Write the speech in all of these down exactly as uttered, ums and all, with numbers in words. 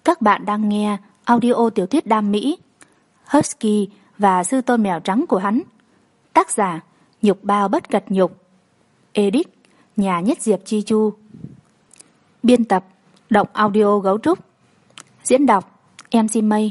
Các bạn đang nghe audio tiểu thuyết đam mỹ Husky và sư tôn mèo trắng của hắn. Tác giả Nhục Bao Bất Cật Nhục. Edit Nhà Nhất Diệp Chi Chu. Biên tập Động Audio Gấu Trúc. Diễn đọc em xê Mây.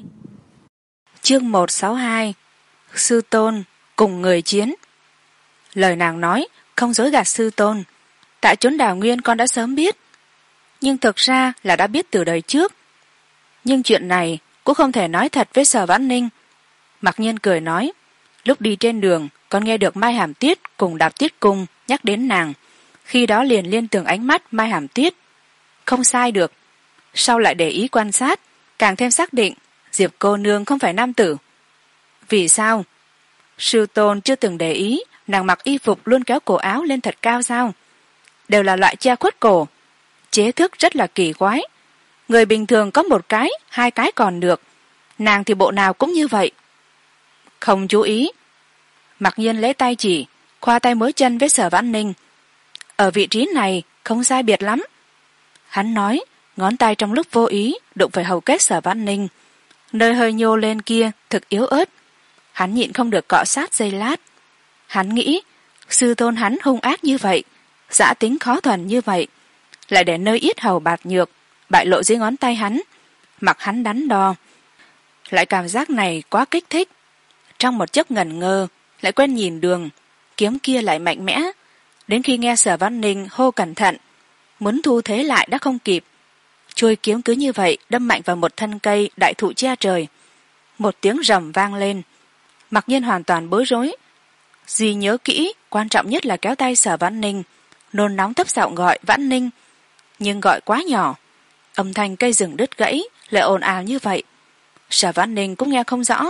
Chương một trăm sáu mươi hai. Sư tôn cùng người chiến. Lời nàng nói không dối gạt sư tôn. Tại chốn Đào Nguyên con đã sớm biết, nhưng thực ra là đã biết từ đời trước. Nhưng chuyện này cũng không thể nói thật với Sở Vãn Ninh. Mặc nhiên cười nói, lúc đi trên đường con nghe được Mai Hàm Tiết cùng Đạp Tiết Cung nhắc đến nàng, khi đó liền liên tưởng ánh mắt Mai Hàm Tiết. Không sai được. Sau lại để ý quan sát, càng thêm xác định Diệp cô nương không phải nam tử. Vì sao? Sư tôn chưa từng để ý nàng mặc y phục luôn kéo cổ áo lên thật cao sao? Đều là loại che khuất cổ, chế thức rất là kỳ quái. Người bình thường có một cái, hai cái còn được, nàng thì bộ nào cũng như vậy. Không chú ý. Mặc nhiên lấy tay chỉ, khoa tay mối chân với Sở Vãn Ninh. Ở vị trí này không sai biệt lắm. Hắn nói, ngón tay trong lúc vô ý đụng phải hầu kết Sở Vãn Ninh, nơi hơi nhô lên kia thực yếu ớt. Hắn nhịn không được cọ sát giây lát. Hắn nghĩ sư tôn hắn hung ác như vậy, dã tính khó thuần như vậy, lại để nơi yết hầu bạt nhược bại lộ dưới ngón tay hắn, mặc hắn đắn đo. Lại cảm giác này quá kích thích. Trong một chốc ngẩn ngơ lại quen nhìn đường, kiếm kia lại mạnh mẽ, đến khi nghe Sở Vãn Ninh hô cẩn thận, muốn thu thế lại đã không kịp. Chuôi kiếm cứ như vậy đâm mạnh vào một thân cây đại thụ che trời. Một tiếng rầm vang lên. Mặc nhiên hoàn toàn bối rối. Duy nhớ kỹ, quan trọng nhất là kéo tay Sở Vãn Ninh, nôn nóng thấp giọng gọi Vãn Ninh, nhưng gọi quá nhỏ, âm thanh cây rừng đứt gãy lại ồn ào như vậy, Sở Vãn Ninh cũng nghe không rõ.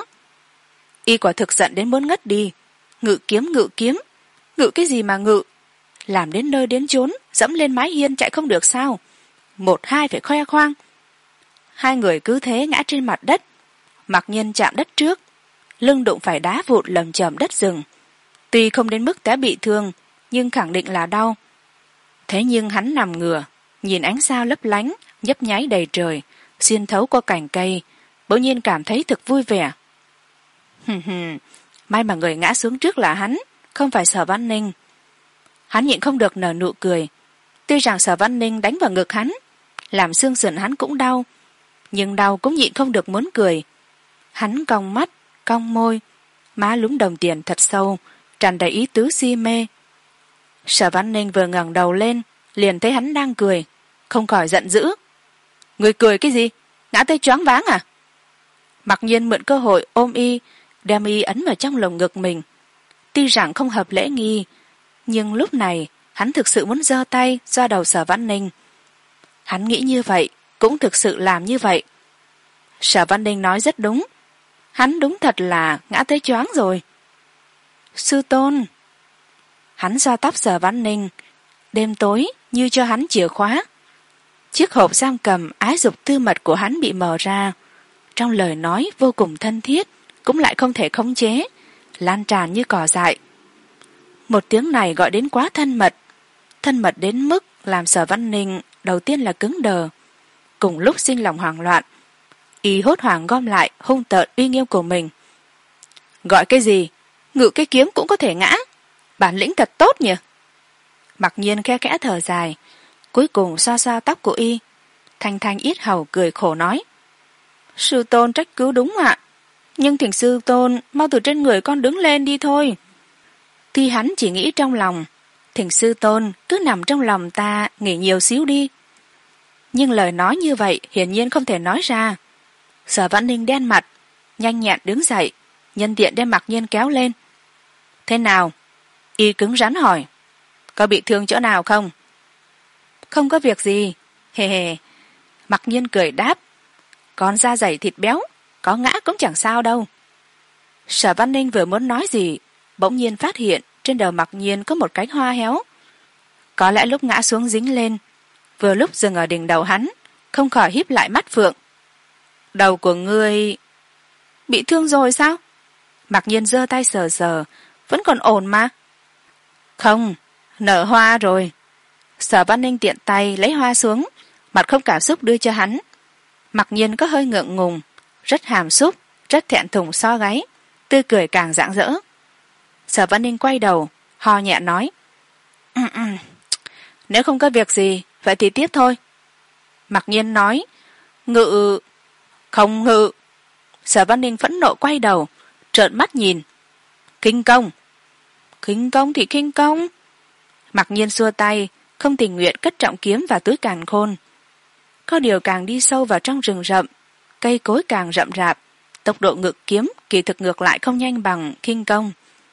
Y quả thực giận đến muốn ngất đi. Ngự kiếm ngự kiếm, ngự cái gì mà ngự? Làm đến nơi đến chốn, dẫm lên mái hiên chạy không được sao? Một hai phải khoe khoang. Hai người cứ thế ngã trên mặt đất. Mặc nhiên chạm đất trước, lưng đụng phải đá vụn lầm chầm đất rừng. Tuy không đến mức té bị thương, nhưng khẳng định là đau. Thế nhưng hắn nằm ngửa, nhìn ánh sao lấp lánh nhấp nháy đầy trời xuyên thấu qua cành cây, bỗng nhiên cảm thấy thực vui vẻ. Hừm hừm, may mà người ngã xuống trước là hắn, không phải Sở Vãn Ninh. Hắn nhịn không được nở nụ cười. Tuy rằng Sở Vãn Ninh đánh vào ngực hắn, làm xương sườn hắn cũng đau, nhưng đau cũng nhịn không được muốn cười. Hắn cong mắt, cong môi, má lúm đồng tiền thật sâu, tràn đầy ý tứ si mê. Sở Vãn Ninh vừa ngẩng đầu lên, liền thấy hắn đang cười, không khỏi giận dữ. Người cười cái gì? Ngã tay choáng váng à? Mặc nhiên mượn cơ hội ôm y, đem y ấn vào trong lồng ngực mình. Tuy rằng không hợp lễ nghi, nhưng lúc này hắn thực sự muốn giơ tay xoa đầu Sở Vãn Ninh. Hắn nghĩ như vậy, cũng thực sự làm như vậy. Sở Vãn Ninh nói rất đúng, hắn đúng thật là ngã tới choáng rồi. Sư tôn. Hắn xoa tóc Sở Vãn Ninh, đêm tối như cho hắn chìa khóa. Chiếc hộp giam cầm ái dục tư mật của hắn bị mở ra, trong lời nói vô cùng thân thiết, cũng lại không thể khống chế, lan tràn như cỏ dại. Một tiếng này gọi đến quá thân mật, thân mật đến mức làm Sở Vãn Ninh đầu tiên là cứng đờ, cùng lúc sinh lòng hoảng loạn. Y hốt hoảng gom lại hung tợn uy nghiêm của mình. Gọi cái gì? Ngự cái kiếm cũng có thể ngã, bản lĩnh thật tốt nhỉ? Mặc nhiên khe khẽ thở dài, cuối cùng xoa xoa tóc của y, thanh thanh yết hầu cười khổ nói, sư tôn trách cứ đúng ạ, nhưng thỉnh sư tôn mau từ trên người con đứng lên đi thôi. Tuy hắn chỉ nghĩ trong lòng, thỉnh sư tôn cứ nằm trong lòng ta nghỉ nhiều xíu đi, nhưng lời nói như vậy hiển nhiên không thể nói ra. Sở Vãn Ninh đen mặt, nhanh nhẹn đứng dậy, nhân tiện đem Mặc Nhiên kéo lên. Thế nào? Y cứng rắn hỏi. Có bị thương chỗ nào không? Không có việc gì, hề hề. Mặc Nhiên cười đáp, con da dày thịt béo, có ngã cũng chẳng sao đâu. Sở Vãn Ninh vừa muốn nói gì, bỗng nhiên phát hiện trên đầu Mặc Nhiên có một cánh hoa héo. Có lẽ lúc ngã xuống dính lên, vừa lúc dừng ở đỉnh đầu hắn, không khỏi híp lại mắt phượng. Đầu của ngươi bị thương rồi sao? Mặc Nhiên giơ tay sờ sờ, vẫn còn ổn mà. Không, nở hoa rồi. Sở Vãn Ninh tiện tay lấy hoa xuống, mặt không cảm xúc đưa cho hắn. Mặc nhiên có hơi ngượng ngùng, rất hàm xúc, rất thẹn thùng so gáy, tươi cười càng rạng rỡ. Sở Văn Ninh quay đầu ho nhẹ nói: "Ừm, ừm, nếu không có việc gì vậy thì tiếp thôi." Mặc nhiên nói: "Ngự." "Không ngự." Sở Văn Ninh phẫn nộ quay đầu trợn mắt nhìn. "Khinh công." "Khinh công thì khinh công." Mặc nhiên xua tay, không tình nguyện cất trọng kiếm vào túi càn khôn. Có điều càng đi sâu vào trong rừng rậm, cây cối càng rậm rạp, tốc độ ngự kiếm kỳ thực ngược lại không nhanh bằng khinh công.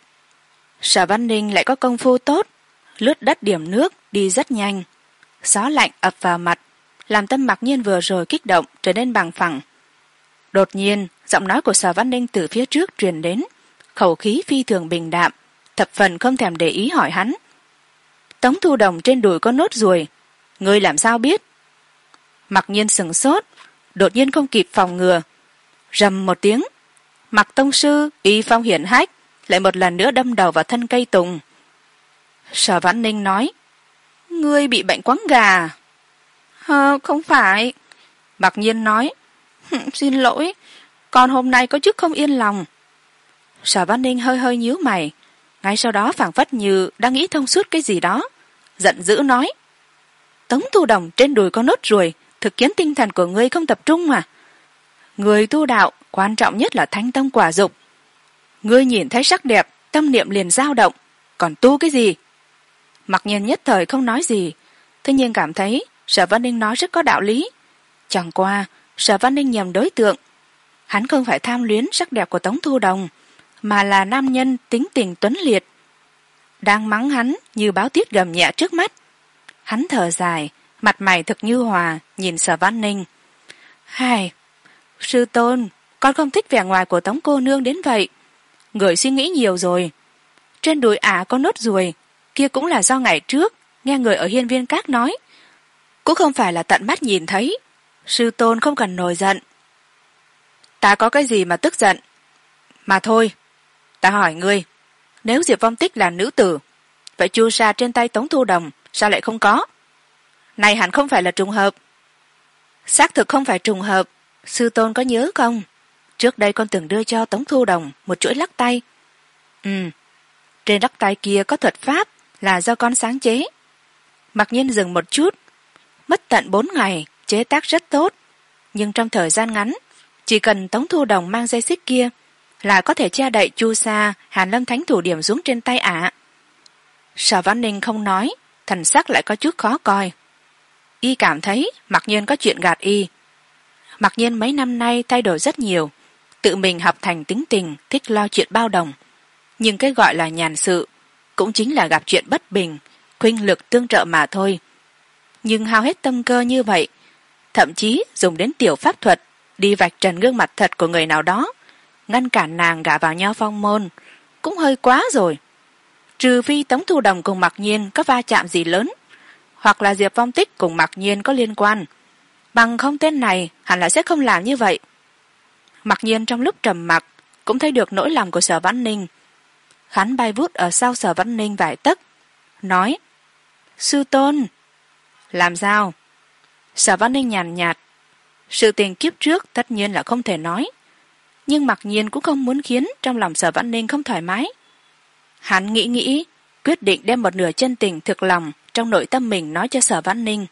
Sở Văn Ninh lại có công phu tốt, lướt đất điểm nước đi rất nhanh. Gió lạnh ập vào mặt, làm tâm Mặc nhiên vừa rồi kích động trở nên bằng phẳng. Đột nhiên giọng nói của Sở Văn Ninh từ phía trước truyền đến, khẩu khí phi thường bình đạm, thập phần không thèm để ý hỏi hắn: "Tống Thu Đồng trên đùi có nốt ruồi, ngươi làm sao biết?" Mặc nhiên sửng sốt, đột nhiên không kịp phòng ngừa, rầm một tiếng, Mặc tông sư y phong hiển hách lại một lần nữa đâm đầu vào thân cây tùng. Sở Vãn Ninh nói: "Ngươi bị bệnh quáng gà." "Hờ, không phải." Mặc nhiên nói: "Xin lỗi, con hôm nay có chút không yên lòng." Sở Vãn Ninh hơi hơi nhíu mày, ngay sau đó phảng phất như đang nghĩ thông suốt cái gì đó, giận dữ nói: "Tống Thu Đồng trên đùi có nốt ruồi, thực khiến tinh thần của ngươi không tập trung mà. Người tu đạo quan trọng nhất là thánh tâm quả dục. Ngươi nhìn thấy sắc đẹp, tâm niệm liền dao động, còn tu cái gì?" Mặc nhiên nhất thời không nói gì, thế nhưng cảm thấy Sở Văn Ninh nói rất có đạo lý. Chẳng qua Sở Văn Ninh nhầm đối tượng, hắn không phải tham luyến sắc đẹp của Tống Thu Đồng, mà là nam nhân tính tình tuấn liệt. Đang mắng hắn như báo tiết gầm nhẹ trước mắt. Hắn thở dài, mặt mày thực như hòa, nhìn Sở Văn Ninh: "Hai, sư tôn, con không thích vẻ ngoài của Tống cô nương đến vậy. Người suy nghĩ nhiều rồi. Trên đùi ả có nốt ruồi, kia cũng là do ngày trước nghe người ở Hiên Viên Các nói, cũng không phải là tận mắt nhìn thấy. Sư tôn không cần nổi giận." "Ta có cái gì mà tức giận? Mà thôi, ta hỏi ngươi, nếu Diệp Vong Tích là nữ tử, vậy chu sa trên tay Tống Thu Đồng sao lại không có? Này hẳn không phải là trùng hợp." "Xác thực không phải trùng hợp, sư tôn có nhớ không? Trước đây con từng đưa cho Tống Thu Đồng một chuỗi lắc tay." "Ừ, trên lắc tay kia có thuật pháp là do con sáng chế." Mặc nhiên dừng một chút: "Mất tận bốn ngày, chế tác rất tốt, nhưng trong thời gian ngắn, chỉ cần Tống Thu Đồng mang dây xích kia là có thể che đậy chu sa Hàn Lâm Thánh Thủ điểm xuống trên tay ả." Sở Văn Ninh không nói, thần sắc lại có chút khó coi. Y cảm thấy Mặc nhiên có chuyện gạt y. Mặc nhiên mấy năm nay thay đổi rất nhiều, tự mình học thành tính tình thích lo chuyện bao đồng, nhưng cái gọi là nhàn sự cũng chính là gặp chuyện bất bình, khuynh lực tương trợ mà thôi. Nhưng hao hết tâm cơ như vậy, thậm chí dùng đến tiểu pháp thuật đi vạch trần gương mặt thật của người nào đó, ngăn cản nàng gả vào Nho Phong môn, cũng hơi quá rồi. Trừ phi Tống Thu Đồng cùng Mặc nhiên có va chạm gì lớn, hoặc là Diệp Vong Tích cùng Mặc nhiên có liên quan, bằng không tên này hẳn là sẽ không làm như vậy. Mặc nhiên trong lúc trầm mặc cũng thấy được nỗi lòng của Sở Vãn Ninh. Hắn bay vút ở sau Sở Vãn Ninh vài tấc, nói: "Sư tôn." "Làm sao?" Sở Vãn Ninh nhàn nhạt: "Sự tình kiếp trước tất nhiên là không thể nói, nhưng Mặc nhiên cũng không muốn khiến trong lòng Sở Vãn Ninh không thoải mái." Hắn nghĩ nghĩ, quyết định đem một nửa chân tình thực lòng trong nội tâm mình nói cho Sở Vãn Ninh.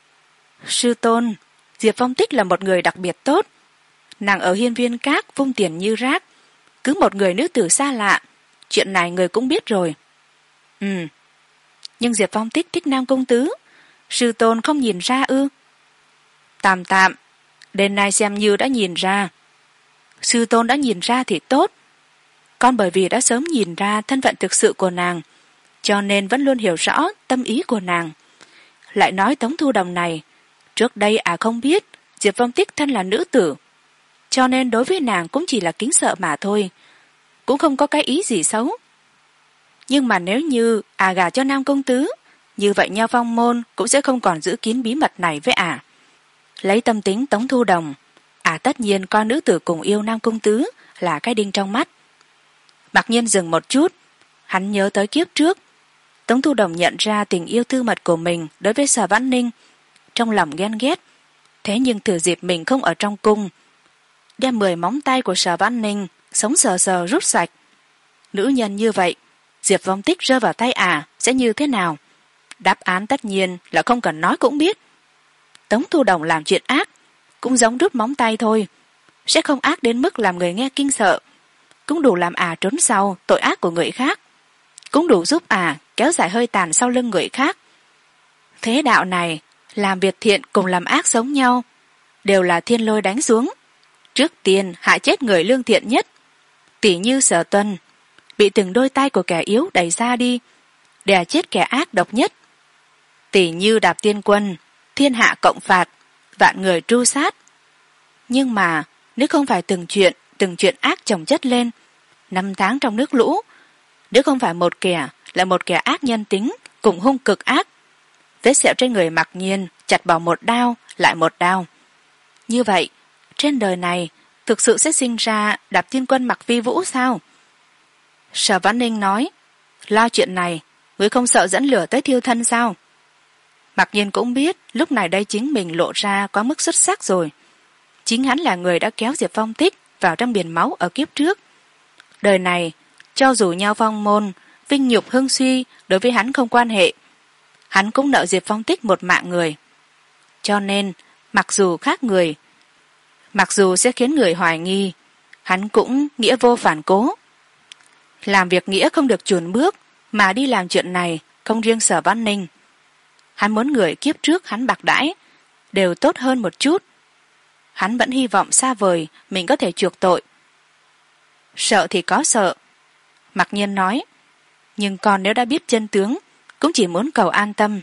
"Sư tôn, Diệp Phong Tích là một người đặc biệt tốt. Nàng ở Hiên Viên Các vung tiền như rác, cứ một người nữ tử xa lạ, chuyện này người cũng biết rồi." "Ừ, nhưng Diệp Phong Tích thích Nam công tứ, sư tôn không nhìn ra ư?" "Tạm tạm, đến nay xem như đã nhìn ra." "Sư tôn đã nhìn ra thì tốt. Con bởi vì đã sớm nhìn ra thân phận thực sự của nàng, cho nên vẫn luôn hiểu rõ tâm ý của nàng. Lại nói Tống Thu Đồng này, trước đây à không biết Diệp Vong Tích thân là nữ tử, cho nên đối với nàng cũng chỉ là kính sợ mà thôi, cũng không có cái ý gì xấu. Nhưng mà nếu như à gả cho Nam công tứ, như vậy Nho Phong môn cũng sẽ không còn giữ kín bí mật này với à. Lấy tâm tính Tống Thu Đồng, à tất nhiên coi nữ tử cùng yêu Nam công tứ là cái đinh trong mắt." Mặc nhiên dừng một chút, hắn nhớ tới kiếp trước Tống Thu Đồng nhận ra tình yêu tư mật của mình đối với Sở Vãn Ninh, trong lòng ghen ghét, thế nhưng thừa dịp mình không ở trong cung, đem mười móng tay của Sở Văn Ninh sống sờ sờ rút sạch. Nữ nhân như vậy, Diệp Vong Tích rơi vào tay ả sẽ như thế nào? Đáp án tất nhiên là không cần nói cũng biết. Tống Thu Đồng làm chuyện ác cũng giống rút móng tay thôi, sẽ không ác đến mức làm người nghe kinh sợ, cũng đủ làm ả trốn sau tội ác của người khác, cũng đủ giúp ả kéo dài hơi tàn sau lưng người khác. Thế đạo này, làm việc thiện cùng làm ác giống nhau, đều là thiên lôi đánh xuống. Trước tiên hại chết người lương thiện nhất, tỉ như Sở Tuân, bị từng đôi tay của kẻ yếu đẩy ra đi, đè chết kẻ ác độc nhất. Tỉ như Đạp Tiên Quân, thiên hạ cộng phạt, vạn người tru sát. Nhưng mà nếu không phải từng chuyện từng chuyện ác chồng chất lên, năm tháng trong nước lũ, nếu không phải một kẻ là một kẻ ác nhân tính cùng hung cực ác, vết sẹo trên người Mặc Nhiên chặt bỏ một đao lại một đao, như vậy trên đời này thực sự sẽ sinh ra Đạp Tiên Quân Mặc Vi Vũ sao? Sở Văn Ninh nói, lo chuyện này ngươi không sợ dẫn lửa tới thiêu thân sao? Mặc Nhiên cũng biết lúc này đây chính mình lộ ra quá mức xuất sắc rồi. Chính hắn là người đã kéo Diệp Phong Tích vào trong biển máu ở kiếp trước. Đời này cho dù nhau phong môn, vinh nhục hưng suy đối với hắn không quan hệ, hắn cũng nợ Diệp Phong Tích một mạng người. Cho nên mặc dù khác người, mặc dù sẽ khiến người hoài nghi, hắn cũng nghĩa vô phản cố. Làm việc nghĩa không được chùn bước, mà đi làm chuyện này không riêng Sở Văn Ninh. Hắn muốn người kiếp trước hắn bạc đãi đều tốt hơn một chút. Hắn vẫn hy vọng xa vời mình có thể chuộc tội. Sợ thì có sợ, Mặc Nhiên nói, nhưng con nếu đã biết chân tướng cũng chỉ muốn cầu an tâm.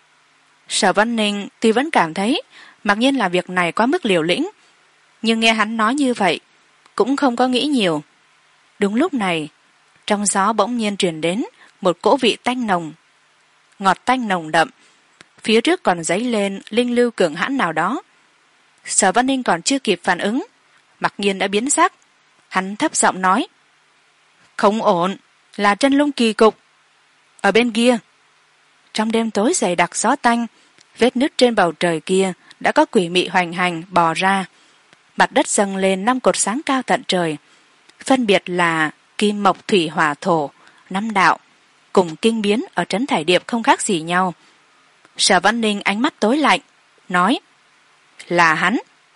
Sở Văn Ninh tuy vẫn cảm thấy Mặc Nhiên làm việc này quá mức liều lĩnh, nhưng nghe hắn nói như vậy cũng không có nghĩ nhiều. Đúng lúc này, trong gió bỗng nhiên truyền đến một cỗ vị tanh nồng, ngọt tanh nồng đậm, phía trước còn dấy lên linh lưu cường hãn nào đó. Sở Văn Ninh còn chưa kịp phản ứng, Mặc Nhiên đã biến sắc. Hắn thấp giọng nói, không ổn, là chân lung kỳ cục ở bên kia. Trong đêm tối dày đặc gió tanh, vết nứt trên bầu trời kia đã có quỷ mị hoành hành bò ra. Mặt đất dâng lên năm cột sáng cao tận trời, phân biệt là kim mộc thủy hỏa thổ năm đạo, cùng kinh biến ở trấn Thải Điệp không khác gì nhau. Sở Văn Ninh ánh mắt tối lạnh, nói, là hắn.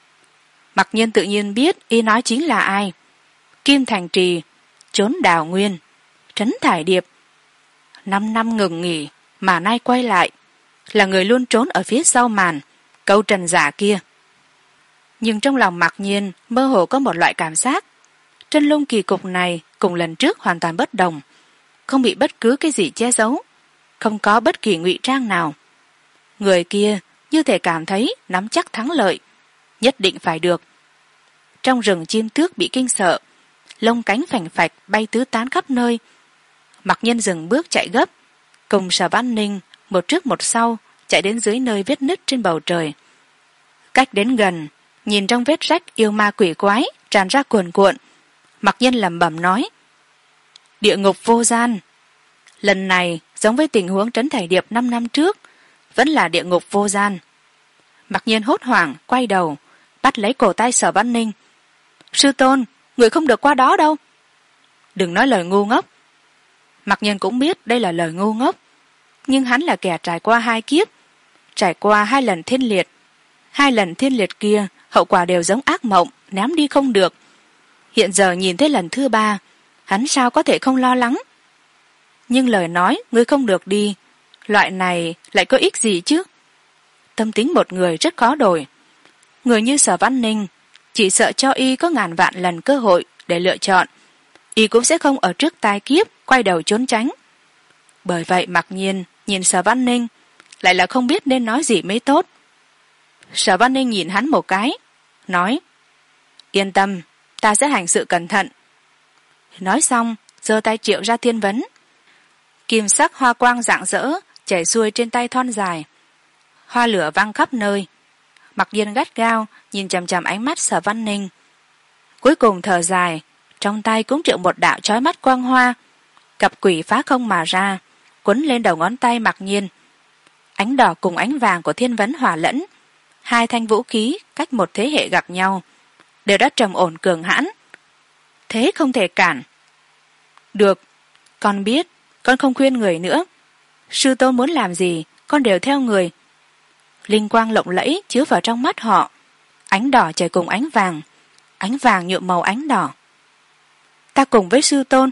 Mặc Nhiên tự nhiên biết y nói chính là ai. Kim Thành Trì, trốn Đào Nguyên, trấn Thải Điệp. Năm năm ngừng nghỉ mà nay quay lại, là người luôn trốn ở phía sau màn câu trần giả kia. Nhưng trong lòng Mặc Nhiên mơ hồ có một loại cảm giác, chân lung kỳ cục này cùng lần trước hoàn toàn bất đồng, không bị bất cứ cái gì che giấu, không có bất kỳ ngụy trang nào. Người kia như thể cảm thấy nắm chắc thắng lợi, nhất định phải được. Trong rừng chim tước bị kinh sợ, lông cánh phành phạch bay tứ tán khắp nơi. Mặc Nhiên dừng bước chạy gấp, cùng Sở Văn Ninh một trước một sau chạy đến dưới nơi vết nứt trên bầu trời. Cách đến gần, nhìn trong vết rách yêu ma quỷ quái tràn ra cuồn cuộn, Mặc Nhiên lẩm bẩm nói, địa ngục vô gian. Lần này giống với tình huống trấn Thải Điệp năm năm trước, vẫn là địa ngục vô gian. Mặc Nhiên hốt hoảng quay đầu, bắt lấy cổ tay Sở Văn Ninh. Sư tôn, người không được qua đó đâu. Đừng nói lời ngu ngốc. Mặc Nhiên cũng biết đây là lời ngu ngốc, nhưng hắn là kẻ trải qua hai kiếp, trải qua hai lần thiên liệt. Hai lần thiên liệt kia hậu quả đều giống ác mộng, ném đi không được. Hiện giờ nhìn thấy lần thứ ba, hắn sao có thể không lo lắng. Nhưng lời nói ngươi không được đi, loại này lại có ích gì chứ? Tâm tính một người rất khó đổi. Người như Sở Văn Ninh, chỉ sợ cho y có ngàn vạn lần cơ hội để lựa chọn, y cũng sẽ không ở trước tai kiếp quay đầu trốn tránh. Bởi vậy Mặc Nhiên nhìn Sở Văn Ninh lại là không biết nên nói gì mới tốt. Sở Văn Ninh nhìn hắn một cái, nói, yên tâm, ta sẽ hành sự cẩn thận. Nói xong giơ tay triệu ra thiên vấn. Kim sắc hoa quang rạng rỡ chảy xuôi trên tay thon dài, hoa lửa văng khắp nơi. Mặc Nhiên gắt gao nhìn chằm chằm ánh mắt Sở Văn Ninh, cuối cùng thở dài, trong tay cũng triệu một đạo chói mắt quang hoa, cặp quỷ phá không mà ra, quấn lên đầu ngón tay Mặc Nhiên. Ánh đỏ cùng ánh vàng của thiên vấn hòa lẫn, hai thanh vũ khí cách một thế hệ gặp nhau đều đã trầm ổn cường hãn, thế không thể cản. Được, con biết, con không khuyên người nữa. Sư tôn muốn làm gì con đều theo người. Linh quang lộng lẫy chiếu vào trong mắt họ, ánh đỏ chảy cùng ánh vàng, ánh vàng nhuộm màu ánh đỏ. Ta cùng với sư tôn.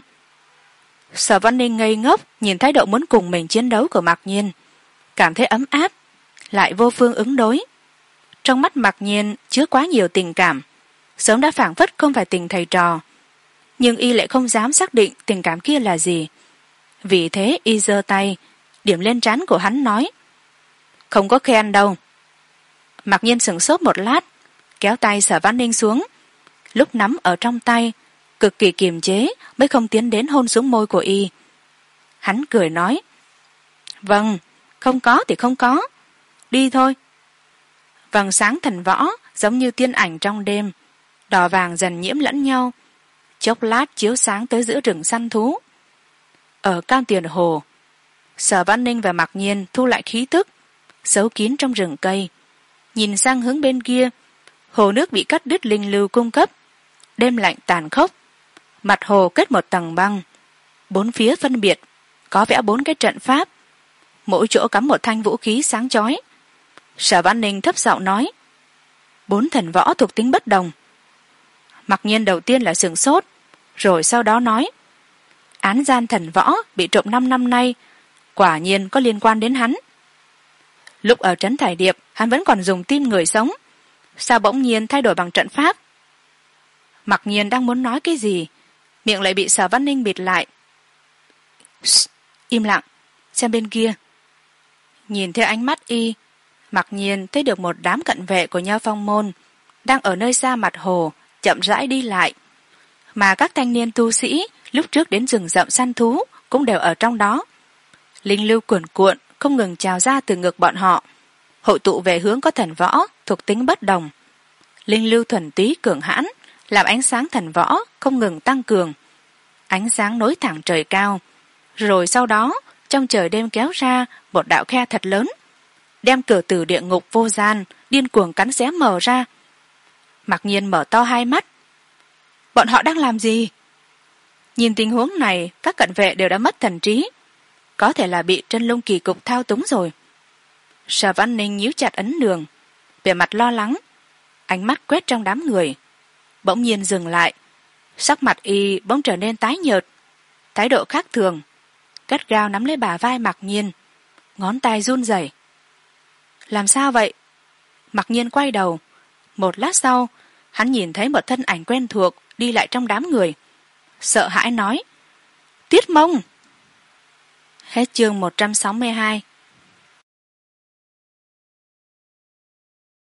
Sở Văn Ninh ngây ngốc nhìn thái độ muốn cùng mình chiến đấu của Mạc Nhiên, cảm thấy ấm áp, lại vô phương ứng đối. Trong mắt Mạc Nhiên chứa quá nhiều tình cảm, sớm đã phảng phất không phải tình thầy trò, nhưng y lại không dám xác định tình cảm kia là gì. Vì thế y giơ tay điểm lên trán của hắn nói: không có khen đâu. Mạc Nhiên sửng sốt một lát, kéo tay Sở Văn Ninh xuống, lúc nắm ở trong tay cực kỳ kiềm chế mới không tiến đến hôn xuống môi của y. Hắn cười nói: vâng, không có thì không có, đi thôi. Vầng sáng thần võ giống như tiên ảnh trong đêm, đỏ vàng dần nhiễm lẫn nhau, chốc lát chiếu sáng tới giữa rừng săn thú. Ở cao tiền hồ, Sở Văn Ninh và Mạc Nhiên thu lại khí tức, giấu kín trong rừng cây, nhìn sang hướng bên kia. Hồ nước bị cắt đứt linh lưu cung cấp, đêm lạnh tàn khốc, mặt hồ kết một tầng băng, bốn phía phân biệt có vẽ bốn cái trận pháp, mỗi chỗ cắm một thanh vũ khí sáng chói. Sở Văn Ninh thấp giọng nói: bốn thần võ thuộc tính bất đồng. Mặc nhiên đầu tiên là sửng sốt, rồi sau đó nói: án gian thần võ bị trộm năm năm nay, quả nhiên có liên quan đến hắn. Lúc ở trấn Thải Điệp hắn vẫn còn dùng tim người sống, sao bỗng nhiên thay đổi bằng trận pháp? Mặc nhiên đang muốn nói cái gì, miệng lại bị Sở Văn Ninh bịt lại. Shh, im lặng, xem bên kia. Nhìn theo ánh mắt y, Mặc nhiên thấy được một đám cận vệ của Nho Phong môn đang ở nơi xa mặt hồ chậm rãi đi lại, mà các thanh niên tu sĩ lúc trước đến rừng rậm săn thú cũng đều ở trong đó. Linh lưu cuồn cuộn không ngừng trào ra từ ngực bọn họ, hội tụ về hướng có thần võ thuộc tính bất đồng. Linh lưu thuần túy cường hãn làm ánh sáng thần võ không ngừng tăng cường, ánh sáng nối thẳng trời cao, rồi sau đó trong trời đêm kéo ra một đạo khe thật lớn, đem cửa tử địa ngục vô gian điên cuồng cắn xé mở ra. Mặc nhiên mở to hai mắt. Bọn họ đang làm gì? Nhìn tình huống này, các cận vệ đều đã mất thần trí, có thể là bị Trân Lung kỳ cục thao túng rồi. Sở Văn Ninh nhíu chặt ấn đường, vẻ mặt lo lắng, ánh mắt quét trong đám người, bỗng nhiên dừng lại, sắc mặt y bỗng trở nên tái nhợt, thái độ khác thường, gắt gao nắm lấy bả vai Mặc nhiên, ngón tay run rẩy. Làm sao vậy? Mặc nhiên quay đầu, một lát sau hắn nhìn thấy một thân ảnh quen thuộc đi lại trong đám người, sợ hãi nói: Tiết Mông. Hết chương một trăm sáu mươi hai.